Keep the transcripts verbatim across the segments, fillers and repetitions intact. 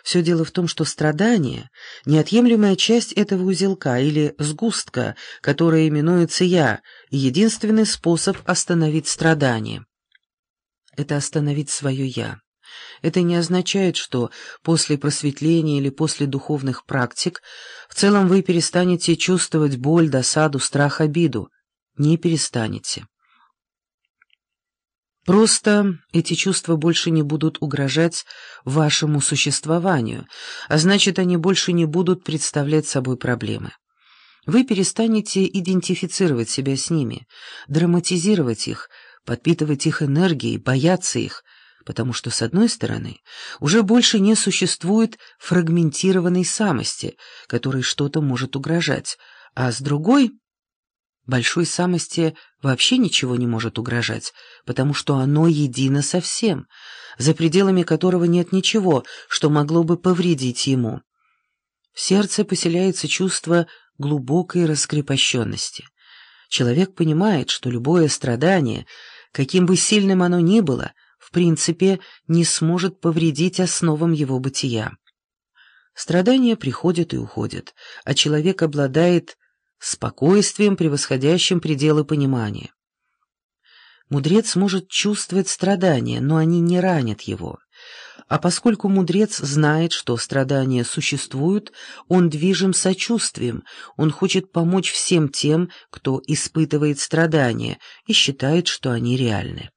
Все дело в том, что страдание — неотъемлемая часть этого узелка или сгустка, который именуется «я», и единственный способ остановить страдание — это остановить свое «я». Это не означает, что после просветления или после духовных практик в целом вы перестанете чувствовать боль, досаду, страх, обиду. Не перестанете. Просто эти чувства больше не будут угрожать вашему существованию, а значит, они больше не будут представлять собой проблемы. Вы перестанете идентифицировать себя с ними, драматизировать их, подпитывать их энергией, бояться их, потому что, с одной стороны, уже больше не существует фрагментированной самости, которой что-то может угрожать, а с другой, большой самости вообще ничего не может угрожать, потому что оно едино со всем, за пределами которого нет ничего, что могло бы повредить ему. В сердце поселяется чувство глубокой раскрепощенности. Человек понимает, что любое страдание, каким бы сильным оно ни было, в принципе, не сможет повредить основам его бытия. Страдания приходят и уходят, а человек обладает спокойствием, превосходящим пределы понимания. Мудрец может чувствовать страдания, но они не ранят его. А поскольку мудрец знает, что страдания существуют, он движим сочувствием, он хочет помочь всем тем, кто испытывает страдания, и считает, что они реальны.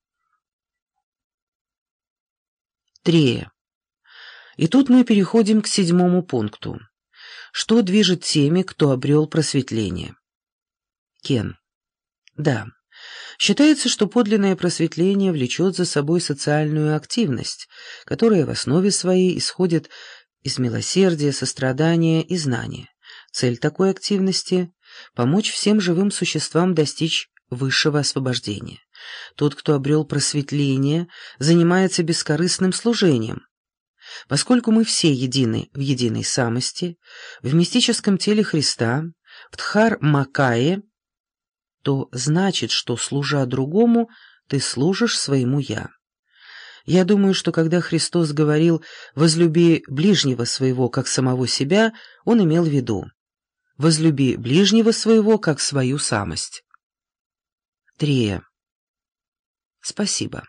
Трея. И тут мы переходим к седьмому пункту. Что движет теми, кто обрел просветление? Кен. Да. Считается, что подлинное просветление влечет за собой социальную активность, которая в основе своей исходит из милосердия, сострадания и знания. Цель такой активности — помочь всем живым существам достичь высшего освобождения. Тот, кто обрел просветление, занимается бескорыстным служением. Поскольку мы все едины в единой самости, в мистическом теле Христа, в Дхар-Макае, то значит, что, служа другому, ты служишь своему «я». Я думаю, что когда Христос говорил «возлюби ближнего своего, как самого себя», он имел в виду «возлюби ближнего своего, как свою самость». Трея. Спасибо.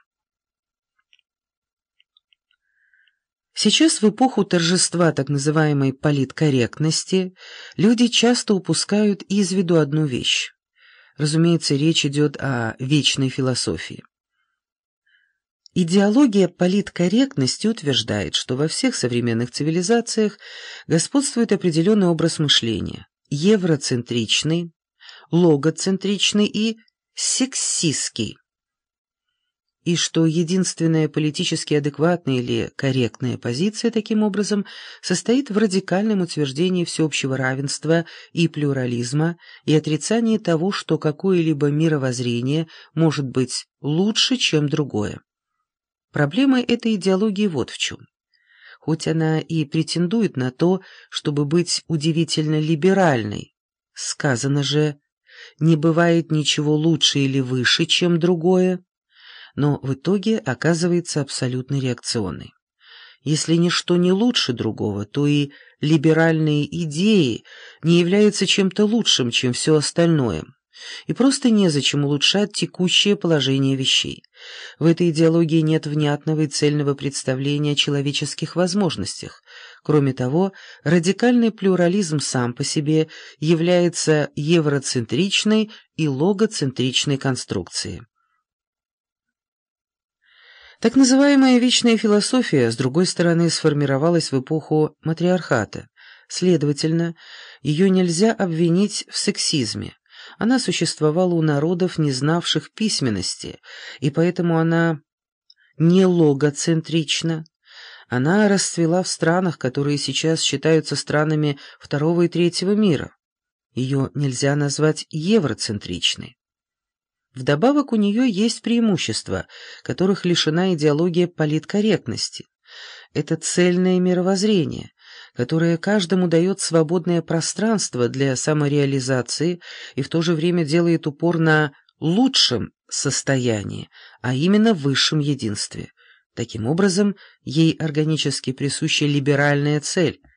Сейчас, в эпоху торжества так называемой политкорректности, люди часто упускают из виду одну вещь. Разумеется, речь идет о вечной философии. Идеология политкорректности утверждает, что во всех современных цивилизациях господствует определенный образ мышления – евроцентричный, логоцентричный и сексистский. И что единственная политически адекватная или корректная позиция, таким образом, состоит в радикальном утверждении всеобщего равенства и плюрализма и отрицании того, что какое-либо мировоззрение может быть лучше, чем другое. Проблема этой идеологии вот в чем. Хоть она и претендует на то, чтобы быть удивительно либеральной, сказано же, не бывает ничего лучше или выше, чем другое, но в итоге оказывается абсолютно реакционной. Если ничто не лучше другого, то и либеральные идеи не являются чем-то лучшим, чем все остальное, и просто незачем улучшать текущее положение вещей. В этой идеологии нет внятного и цельного представления о человеческих возможностях. Кроме того, радикальный плюрализм сам по себе является евроцентричной и логоцентричной конструкцией. Так называемая вечная философия, с другой стороны, сформировалась в эпоху матриархата. Следовательно, ее нельзя обвинить в сексизме. Она существовала у народов, не знавших письменности, и поэтому она не логоцентрична. Она расцвела в странах, которые сейчас считаются странами второго и третьего мира. Ее нельзя назвать евроцентричной. Вдобавок у нее есть преимущества, которых лишена идеология политкорректности. Это цельное мировоззрение, которое каждому дает свободное пространство для самореализации и в то же время делает упор на лучшем состоянии, а именно высшем единстве. Таким образом, ей органически присуща либеральная цель,